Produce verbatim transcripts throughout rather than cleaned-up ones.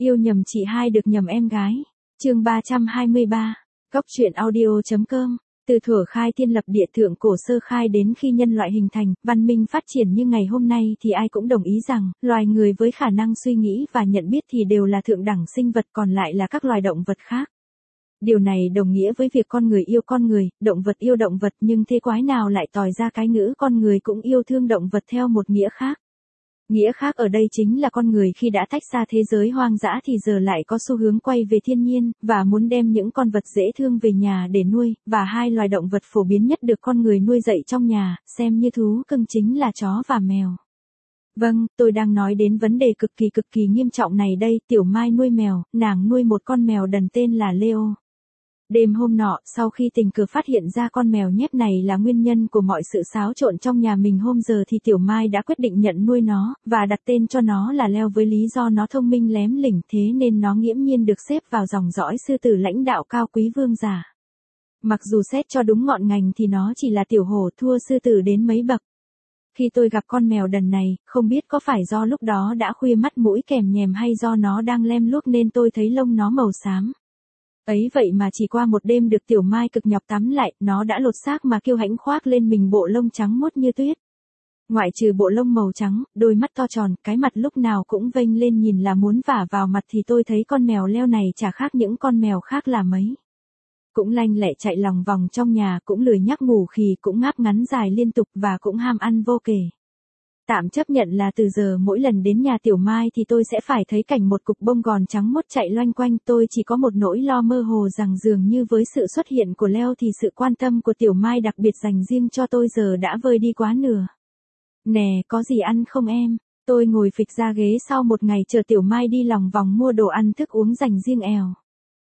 Yêu nhầm chị hai được nhầm em gái. Chương ba trăm hai mươi ba. Góc truyện audio.com. Từ thuở khai thiên lập địa thượng cổ sơ khai đến khi nhân loại hình thành, văn minh phát triển như ngày hôm nay thì ai cũng đồng ý rằng, loài người với khả năng suy nghĩ và nhận biết thì đều là thượng đẳng sinh vật, còn lại là các loài động vật khác. Điều này đồng nghĩa với việc con người yêu con người, động vật yêu động vật, nhưng thế quái nào lại tòi ra cái ngữ con người cũng yêu thương động vật theo một nghĩa khác. Nghĩa khác ở đây chính là con người khi đã tách xa thế giới hoang dã thì giờ lại có xu hướng quay về thiên nhiên, và muốn đem những con vật dễ thương về nhà để nuôi, và hai loài động vật phổ biến nhất được con người nuôi dạy trong nhà, xem như thú cưng chính là chó và mèo. Vâng, tôi đang nói đến vấn đề cực kỳ cực kỳ nghiêm trọng này đây. Tiểu Mai nuôi mèo, nàng nuôi một con mèo đần tên là Leo. Đêm hôm nọ, sau khi tình cờ phát hiện ra con mèo nhép này là nguyên nhân của mọi sự xáo trộn trong nhà mình hôm giờ thì Tiểu Mai đã quyết định nhận nuôi nó, và đặt tên cho nó là Leo với lý do nó thông minh lém lỉnh, thế nên nó nghiễm nhiên được xếp vào dòng dõi sư tử lãnh đạo cao quý vương giả. Mặc dù xét cho đúng ngọn ngành thì nó chỉ là tiểu hổ, thua sư tử đến mấy bậc. Khi tôi gặp con mèo đần này, không biết có phải do lúc đó đã khuya mắt mũi kèm nhèm hay do nó đang lem luốc nên tôi thấy lông nó màu xám. Ấy vậy mà chỉ qua một đêm được Tiểu Mai cực nhọc tắm lại, nó đã lột xác mà kiêu hãnh khoác lên mình bộ lông trắng muốt như tuyết. Ngoại trừ bộ lông màu trắng, đôi mắt to tròn, cái mặt lúc nào cũng vênh lên nhìn là muốn vả vào mặt thì tôi thấy con mèo Leo này chả khác những con mèo khác là mấy. Cũng lanh lẹ chạy lòng vòng trong nhà, cũng lười nhác ngủ khì, cũng ngáp ngắn dài liên tục và cũng ham ăn vô kể. Tạm chấp nhận là từ giờ mỗi lần đến nhà Tiểu Mai thì tôi sẽ phải thấy cảnh một cục bông gòn trắng muốt chạy loanh quanh. Tôi chỉ có một nỗi lo mơ hồ rằng dường như với sự xuất hiện của Leo thì sự quan tâm của Tiểu Mai đặc biệt dành riêng cho tôi giờ đã vơi đi quá nửa. Nè, có gì ăn không em? Tôi ngồi phịch ra ghế sau một ngày chờ Tiểu Mai đi lòng vòng mua đồ ăn thức uống dành riêng èo.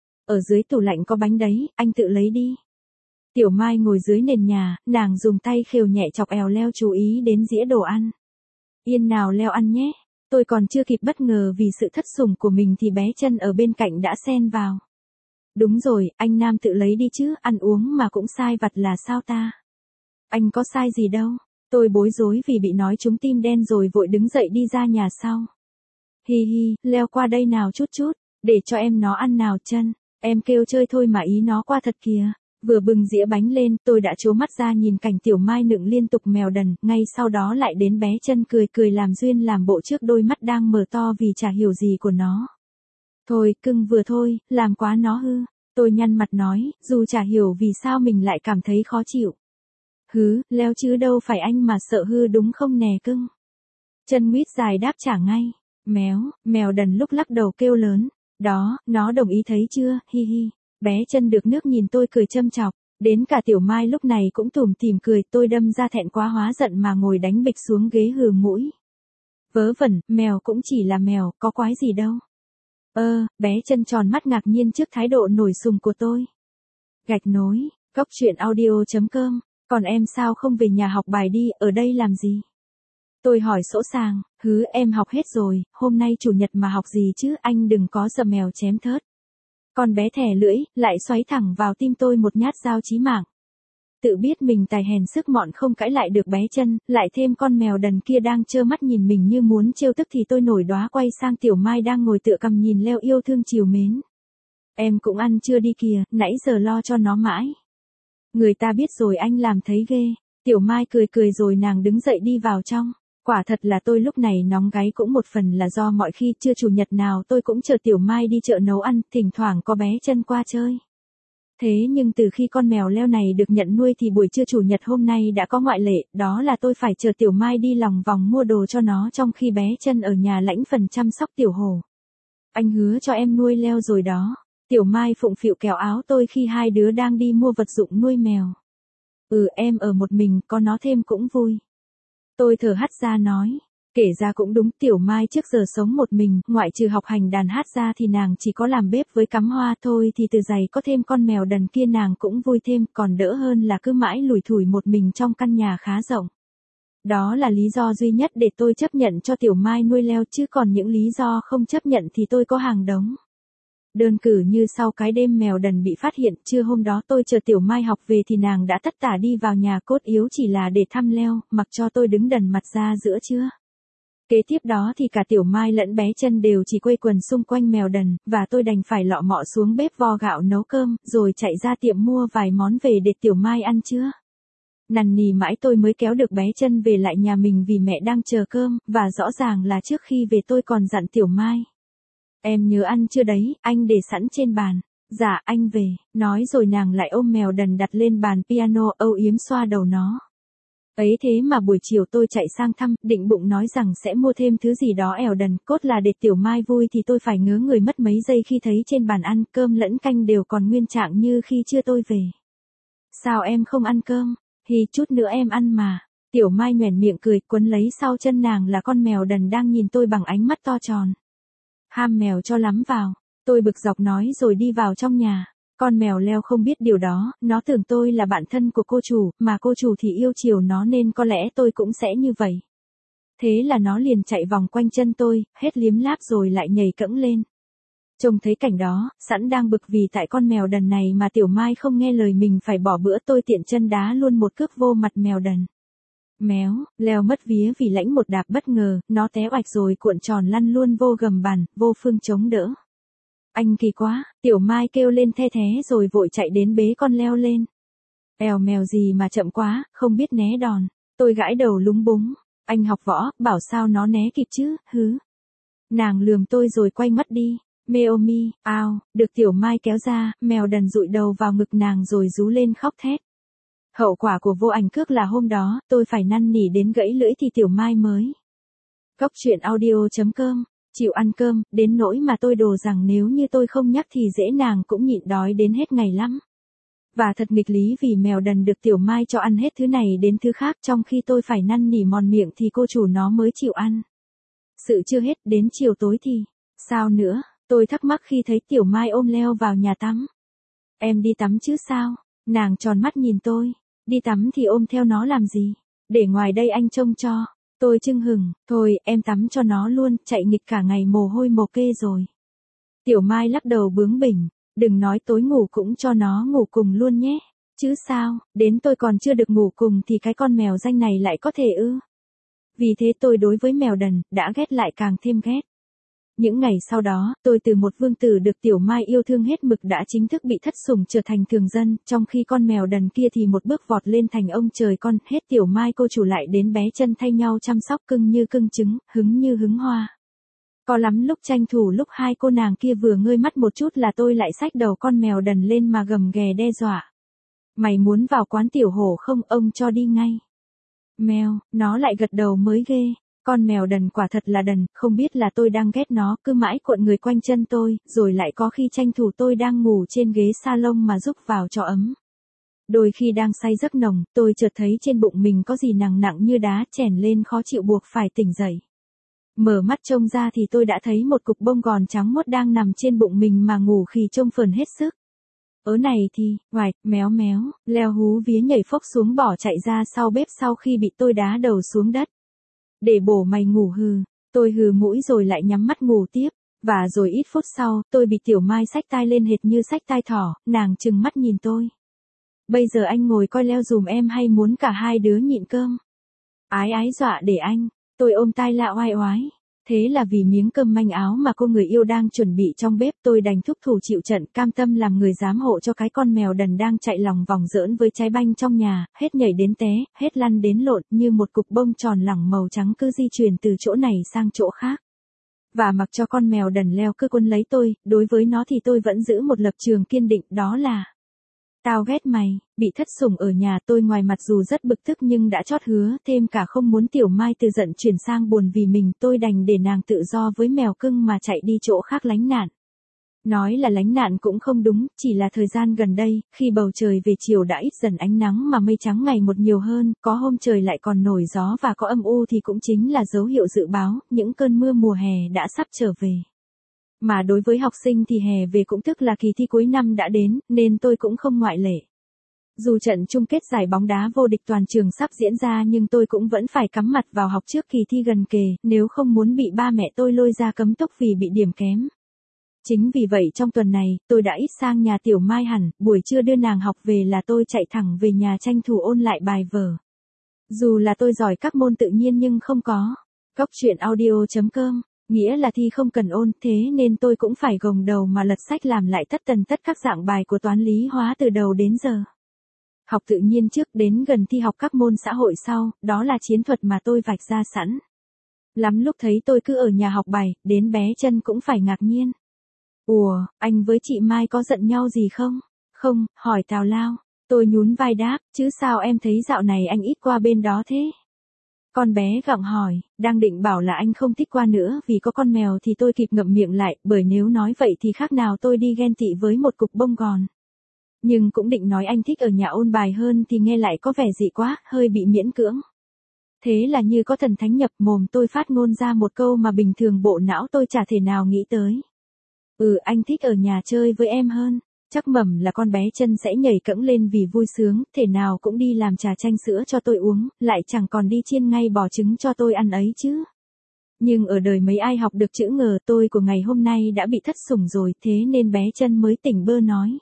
Ở dưới tủ lạnh có bánh đấy, anh tự lấy đi. Tiểu Mai ngồi dưới nền nhà, nàng dùng tay khều nhẹ chọc èo Leo chú ý đến dĩa đồ ăn. Yên nào Leo ăn nhé. Tôi còn chưa kịp bất ngờ vì sự thất sủng của mình thì bé Chân ở bên cạnh đã xen vào. Đúng rồi, anh Nam tự lấy đi chứ, ăn uống mà cũng sai vặt là sao ta? Anh có sai gì đâu. Tôi bối rối vì bị nói trúng tim đen rồi vội đứng dậy đi ra nhà sau. Hi hi, Leo qua đây nào chút chút, để cho em nó ăn nào Chân. Em kêu chơi thôi mà ý nó qua thật kìa. Vừa bừng dĩa bánh lên, tôi đã trố mắt ra nhìn cảnh Tiểu Mai nựng liên tục mèo đần, ngay sau đó lại đến bé Chân cười cười làm duyên làm bộ trước đôi mắt đang mở to vì chả hiểu gì của nó. Thôi, cưng vừa thôi, làm quá nó hư. Tôi nhăn mặt nói, dù chả hiểu vì sao mình lại cảm thấy khó chịu. Hứ, Leo chứ đâu phải anh mà sợ hư đúng không nè cưng. Chân nguyết dài đáp trả ngay. Méo, mèo đần lúc lắc đầu kêu lớn. Đó, nó đồng ý thấy chưa, hi hi. Bé Chân được nước nhìn tôi cười châm chọc, đến cả Tiểu Mai lúc này cũng tủm tỉm cười. Tôi đâm ra thẹn quá hóa giận mà ngồi đánh bịch xuống ghế hừ mũi. Vớ vẩn, mèo cũng chỉ là mèo, có quái gì đâu. Ơ, bé Chân tròn mắt ngạc nhiên trước thái độ nổi sùng của tôi. Gạch nối, góc truyện audio.com, còn em sao không về nhà học bài đi, ở đây làm gì? Tôi hỏi sỗ sàng, hứ em học hết rồi, hôm nay chủ nhật mà học gì chứ, anh đừng có sợ mèo chém thớt. Con bé thè lưỡi, lại xoáy thẳng vào tim tôi một nhát dao chí mạng. Tự biết mình tài hèn sức mọn không cãi lại được bé Chân, lại thêm con mèo đần kia đang trơ mắt nhìn mình như muốn trêu tức thì tôi nổi đoá quay sang Tiểu Mai đang ngồi tựa cằm nhìn Leo yêu thương chiều mến. Em cũng ăn chưa đi kìa, nãy giờ lo cho nó mãi. Người ta biết rồi anh làm thấy ghê. Tiểu Mai cười cười rồi nàng đứng dậy đi vào trong. Quả thật là tôi lúc này nóng gáy cũng một phần là do mọi khi trưa chủ nhật nào tôi cũng chờ Tiểu Mai đi chợ nấu ăn, thỉnh thoảng có bé Chân qua chơi. Thế nhưng từ khi con mèo Leo này được nhận nuôi thì buổi trưa chủ nhật hôm nay đã có ngoại lệ, đó là tôi phải chờ Tiểu Mai đi lòng vòng mua đồ cho nó trong khi bé Chân ở nhà lãnh phần chăm sóc tiểu hổ. Anh hứa cho em nuôi Leo rồi đó. Tiểu Mai phụng phịu kéo áo tôi khi hai đứa đang đi mua vật dụng nuôi mèo. Ừ em ở một mình, có nó thêm cũng vui. Tôi thở hắt ra nói, kể ra cũng đúng, Tiểu Mai trước giờ sống một mình, ngoại trừ học hành đàn hát ra thì nàng chỉ có làm bếp với cắm hoa thôi, thì từ giày có thêm con mèo đần kia nàng cũng vui thêm, còn đỡ hơn là cứ mãi lủi thủi một mình trong căn nhà khá rộng. Đó là lý do duy nhất để tôi chấp nhận cho Tiểu Mai nuôi Leo, chứ còn những lý do không chấp nhận thì tôi có hàng đống. Đơn cử như sau cái đêm mèo đần bị phát hiện, trưa hôm đó tôi chờ Tiểu Mai học về thì nàng đã tất tả đi vào nhà, cốt yếu chỉ là để thăm Leo, mặc cho tôi đứng đần mặt ra giữa trưa. Kế tiếp đó thì cả Tiểu Mai lẫn bé Chân đều chỉ quây quần xung quanh mèo đần, và tôi đành phải lọ mọ xuống bếp vo gạo nấu cơm, rồi chạy ra tiệm mua vài món về để Tiểu Mai ăn trưa. Nằn nì mãi tôi mới kéo được bé Chân về lại nhà mình vì mẹ đang chờ cơm, và rõ ràng là trước khi về tôi còn dặn Tiểu Mai. Em nhớ ăn chưa đấy, anh để sẵn trên bàn. Dạ, anh về, nói rồi nàng lại ôm mèo đần đặt lên bàn piano, âu yếm xoa đầu nó. Ấy thế mà buổi chiều tôi chạy sang thăm, định bụng nói rằng sẽ mua thêm thứ gì đó ẻo đần, cốt là để Tiểu Mai vui thì tôi phải ngớ người mất mấy giây khi thấy trên bàn ăn, cơm lẫn canh đều còn nguyên trạng như khi chưa tôi về. Sao em không ăn cơm? Thì chút nữa em ăn mà. Tiểu Mai nhoẻn miệng cười, quấn lấy sau chân nàng là con mèo đần đang nhìn tôi bằng ánh mắt to tròn. Ham mèo cho lắm vào. Tôi bực dọc nói rồi đi vào trong nhà. Con mèo Leo không biết điều đó, nó tưởng tôi là bạn thân của cô chủ, mà cô chủ thì yêu chiều nó nên có lẽ tôi cũng sẽ như vậy. Thế là nó liền chạy vòng quanh chân tôi, hết liếm láp rồi lại nhảy cẫng lên. Trông thấy cảnh đó, sẵn đang bực vì tại con mèo đần này mà Tiểu Mai không nghe lời mình phải bỏ bữa, tôi tiện chân đá luôn một cước vô mặt mèo đần. Méo, Leo mất vía vì lãnh một đạp bất ngờ, nó té oạch rồi cuộn tròn lăn luôn vô gầm bàn, vô phương chống đỡ. Anh kỳ quá, Tiểu Mai kêu lên the thé rồi vội chạy đến bế con Leo lên. Èo mèo gì mà chậm quá, không biết né đòn. Tôi gãi đầu lúng búng. Anh học võ, bảo sao nó né kịp chứ, hứ. Nàng lườm tôi rồi quay mắt đi. Meomi, ao, được Tiểu Mai kéo ra, mèo đần dụi đầu vào ngực nàng rồi rú lên khóc thét. Hậu quả của vô ảnh cước là hôm đó, tôi phải năn nỉ đến gãy lưỡi thì Tiểu Mai mới. Cốc truyện audio chấm com, chịu ăn cơm, đến nỗi mà tôi đồ rằng nếu như tôi không nhắc thì dễ nàng cũng nhịn đói đến hết ngày lắm. Và thật nghịch lý vì mèo đần được Tiểu Mai cho ăn hết thứ này đến thứ khác, trong khi tôi phải năn nỉ mòn miệng thì cô chủ nó mới chịu ăn. Sự chưa hết, đến chiều tối thì, sao nữa, tôi thắc mắc khi thấy Tiểu Mai ôm Leo vào nhà tắm. Em đi tắm chứ sao? Nàng tròn mắt nhìn tôi. Đi tắm thì ôm theo nó làm gì? Để ngoài đây anh trông cho. Tôi chưng hừng, thôi em tắm cho nó luôn, chạy nghịch cả ngày mồ hôi mồ kê rồi. Tiểu Mai lắc đầu bướng bỉnh, đừng nói tối ngủ cũng cho nó ngủ cùng luôn nhé. Chứ sao, đến tôi còn chưa được ngủ cùng thì cái con mèo danh này lại có thể ư? Vì thế tôi đối với mèo đần, đã ghét lại càng thêm ghét. Những ngày sau đó, tôi từ một vương tử được Tiểu Mai yêu thương hết mực đã chính thức bị thất sủng trở thành thường dân, trong khi con mèo đần kia thì một bước vọt lên thành ông trời con, hết Tiểu Mai cô chủ lại đến bé Chân thay nhau chăm sóc, cưng như cưng trứng, hứng như hứng hoa. Có lắm lúc tranh thủ lúc hai cô nàng kia vừa ngơi mắt một chút là tôi lại xách đầu con mèo đần lên mà gầm ghè đe dọa. Mày muốn vào quán tiểu hổ không, ông cho đi ngay. Mèo, nó lại gật đầu mới ghê. Con mèo đần quả thật là đần, không biết là tôi đang ghét nó, cứ mãi cuộn người quanh chân tôi, rồi lại có khi tranh thủ tôi đang ngủ trên ghế salon mà giúp vào cho ấm. Đôi khi đang say giấc nồng, tôi chợt thấy trên bụng mình có gì nặng nặng như đá chèn lên khó chịu buộc phải tỉnh dậy. Mở mắt trông ra thì tôi đã thấy một cục bông gòn trắng muốt đang nằm trên bụng mình mà ngủ khì trông phờn hết sức. Ớ này thì, oài, méo méo, Leo hú vía nhảy phốc xuống bỏ chạy ra sau bếp sau khi bị tôi đá đầu xuống đất. Để bổ mày ngủ hừ, tôi hừ mũi rồi lại nhắm mắt ngủ tiếp, và rồi ít phút sau, tôi bị Tiểu Mai xách tai lên hệt như xách tai thỏ, nàng trừng mắt nhìn tôi. Bây giờ anh ngồi coi Leo dùm em hay muốn cả hai đứa nhịn cơm? Ái ái dọa để anh, tôi ôm tai lạ oai oái. Thế là vì miếng cơm manh áo mà cô người yêu đang chuẩn bị trong bếp, tôi đành thúc thủ chịu trận, cam tâm làm người giám hộ cho cái con mèo đần đang chạy lòng vòng giỡn với trái banh trong nhà, hết nhảy đến té, hết lăn đến lộn, như một cục bông tròn lẳng màu trắng cứ di chuyển từ chỗ này sang chỗ khác. Và mặc cho con mèo đần Leo cứ quấn lấy tôi, đối với nó thì tôi vẫn giữ một lập trường kiên định, đó là: tao ghét mày. Bị thất sủng ở nhà, tôi ngoài mặt dù rất bực tức nhưng đã chót hứa, thêm cả không muốn Tiểu Mai từ giận chuyển sang buồn vì mình, tôi đành để nàng tự do với mèo cưng mà chạy đi chỗ khác lánh nạn. Nói là lánh nạn cũng không đúng, chỉ là thời gian gần đây, khi bầu trời về chiều đã ít dần ánh nắng mà mây trắng ngày một nhiều hơn, có hôm trời lại còn nổi gió và có âm u thì cũng chính là dấu hiệu dự báo, những cơn mưa mùa hè đã sắp trở về. Mà đối với học sinh thì hè về cũng tức là kỳ thi cuối năm đã đến, nên tôi cũng không ngoại lệ. Dù trận chung kết giải bóng đá vô địch toàn trường sắp diễn ra nhưng tôi cũng vẫn phải cắm mặt vào học trước kỳ thi gần kề, nếu không muốn bị ba mẹ tôi lôi ra cấm túc vì bị điểm kém. Chính vì vậy trong tuần này, tôi đã ít sang nhà Tiểu Mai hẳn, buổi trưa đưa nàng học về là tôi chạy thẳng về nhà tranh thủ ôn lại bài vở. Dù là tôi giỏi các môn tự nhiên nhưng không có Cốc truyện audio chấm com, nghĩa là thi không cần ôn, thế nên tôi cũng phải gồng đầu mà lật sách làm lại tất tần tất các dạng bài của toán lý hóa từ đầu đến giờ. Học tự nhiên trước, đến gần thi học các môn xã hội sau, đó là chiến thuật mà tôi vạch ra sẵn. Lắm lúc thấy tôi cứ ở nhà học bài, đến bé Chân cũng phải ngạc nhiên. Ủa, anh với chị Mai có giận nhau gì không? Không, hỏi tào lao. Tôi nhún vai đáp, chứ sao em thấy dạo này anh ít qua bên đó thế? Con bé gặng hỏi, đang định bảo là anh không thích qua nữa vì có con mèo thì tôi kịp ngậm miệng lại, bởi nếu nói vậy thì khác nào tôi đi ghen tị với một cục bông gòn. Nhưng cũng định nói anh thích ở nhà ôn bài hơn thì nghe lại có vẻ dị quá, hơi bị miễn cưỡng. Thế là như có thần thánh nhập mồm tôi phát ngôn ra một câu mà bình thường bộ não tôi chả thể nào nghĩ tới. Ừ, anh thích ở nhà chơi với em hơn. Chắc mẩm là con bé Chân sẽ nhảy cẫng lên vì vui sướng, thể nào cũng đi làm trà chanh sữa cho tôi uống, lại chẳng còn đi chiên ngay bò trứng cho tôi ăn ấy chứ. Nhưng ở đời mấy ai học được chữ ngờ, tôi của ngày hôm nay đã bị thất sủng rồi, thế nên bé Chân mới tỉnh bơ nói.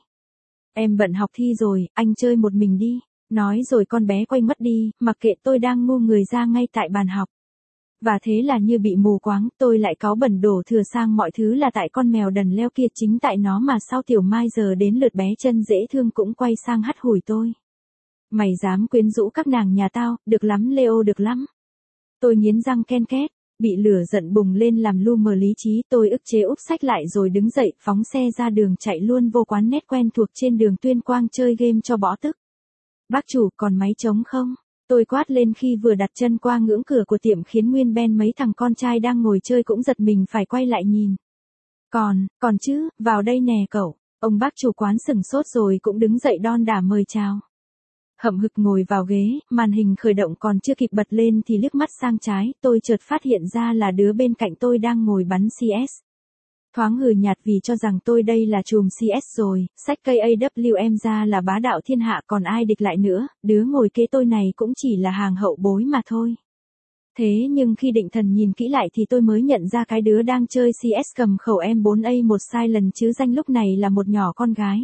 Em bận học thi rồi, anh chơi một mình đi. Nói rồi con bé quay mất đi, mặc kệ tôi đang ngu người ra ngay tại bàn học. Và thế là như bị mù quáng, tôi lại cáu bẩn đổ thừa sang mọi thứ là tại con mèo đần leo kia, chính tại nó mà sao Tiểu Mai giờ đến lượt bé Chân dễ thương cũng quay sang hắt hủi tôi. Mày dám quyến rũ các nàng nhà tao, được lắm Leo, được lắm. Tôi nghiến răng ken két, bị lửa giận bùng lên làm lu mờ lý trí, tôi ức chế úp sách lại rồi đứng dậy, phóng xe ra đường chạy luôn vô quán net quen thuộc trên đường Tuyên Quang chơi game cho bỏ tức. Bác chủ, còn máy trống không? Tôi quát lên khi vừa đặt chân qua ngưỡng cửa của tiệm, khiến nguyên ben mấy thằng con trai đang ngồi chơi cũng giật mình phải quay lại nhìn. Còn, còn chứ, vào đây nè cậu. Ông bác chủ quán sửng sốt rồi cũng đứng dậy đon đả mời chào. Hậm hực ngồi vào ghế, màn hình khởi động còn chưa kịp bật lên thì liếc mắt sang trái, tôi chợt phát hiện ra là đứa bên cạnh tôi đang ngồi bắn xê ét. Thoáng hừ nhạt vì cho rằng tôi đây là trùm xê ét rồi, xách cây a vê em ra là bá đạo thiên hạ còn ai địch lại nữa, đứa ngồi kế tôi này cũng chỉ là hàng hậu bối mà thôi. Thế nhưng khi định thần nhìn kỹ lại thì tôi mới nhận ra cái đứa đang chơi xê ét cầm khẩu em bốn a một sai lần chứ danh lúc này là một nhỏ con gái.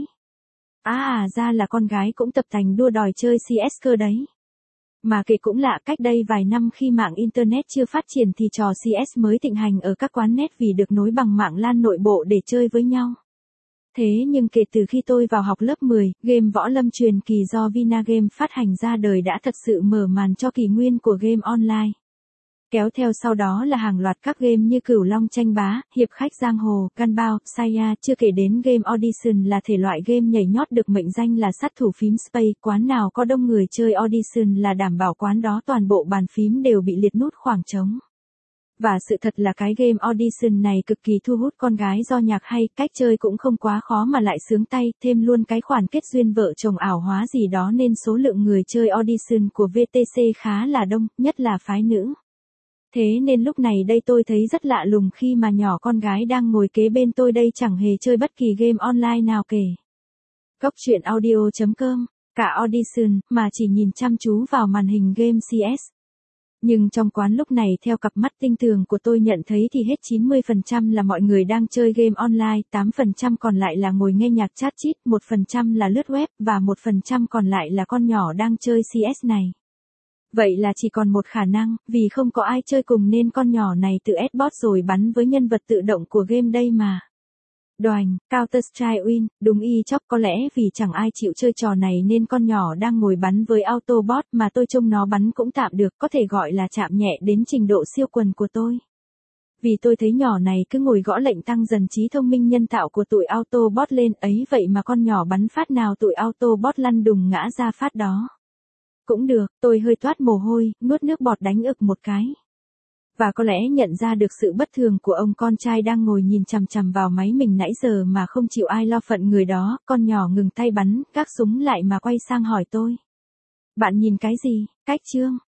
À à ra là con gái cũng tập tành đua đòi chơi xê ét cơ đấy. Mà kể cũng lạ, cách đây vài năm khi mạng Internet chưa phát triển thì trò xê ét mới thịnh hành ở các quán net vì được nối bằng mạng LAN nội bộ để chơi với nhau. Thế nhưng kể từ khi tôi vào học lớp mười, game Võ Lâm truyền kỳ do Vinagame phát hành ra đời đã thật sự mở màn cho kỷ nguyên của game online. Kéo theo sau đó là hàng loạt các game như Cửu Long Tranh Bá, Hiệp Khách Giang Hồ, Gunbound, Saya, chưa kể đến game Audition là thể loại game nhảy nhót được mệnh danh là sát thủ phím Space, quán nào có đông người chơi Audition là đảm bảo quán đó toàn bộ bàn phím đều bị liệt nút khoảng trống. Và sự thật là cái game Audition này cực kỳ thu hút con gái do nhạc hay, cách chơi cũng không quá khó mà lại sướng tay, thêm luôn cái khoản kết duyên vợ chồng ảo hóa gì đó nên số lượng người chơi Audition của vê tê xê khá là đông, nhất là phái nữ. Thế nên lúc này đây tôi thấy rất lạ lùng khi mà nhỏ con gái đang ngồi kế bên tôi đây chẳng hề chơi bất kỳ game online nào kể. Cốc truyện audio chấm com, cả Audition, mà chỉ nhìn chăm chú vào màn hình game xê ét. Nhưng trong quán lúc này theo cặp mắt tinh tường của tôi nhận thấy thì hết chín mươi phần trăm là mọi người đang chơi game online, tám phần trăm còn lại là ngồi nghe nhạc chat chít, một phần trăm là lướt web, và một phần trăm còn lại là con nhỏ đang chơi xê ét này. Vậy là chỉ còn một khả năng, vì không có ai chơi cùng nên con nhỏ này tự ép bot rồi bắn với nhân vật tự động của game đây mà. Đoành, Counter-Strike Win, đúng y chóc, có lẽ vì chẳng ai chịu chơi trò này nên con nhỏ đang ngồi bắn với Autobot mà tôi trông nó bắn cũng tạm được, có thể gọi là chạm nhẹ đến trình độ siêu quần của tôi. Vì tôi thấy nhỏ này cứ ngồi gõ lệnh tăng dần trí thông minh nhân tạo của tụi Autobot lên ấy, vậy mà con nhỏ bắn phát nào tụi Autobot lăn đùng ngã ra phát đó. Cũng được, tôi hơi toát mồ hôi, nuốt nước bọt đánh ực một cái. Và có lẽ nhận ra được sự bất thường của ông con trai đang ngồi nhìn chằm chằm vào máy mình nãy giờ mà không chịu ai lo phận người đó, con nhỏ ngừng tay bắn, gác súng lại mà quay sang hỏi tôi. Bạn nhìn cái gì, Cách Trương?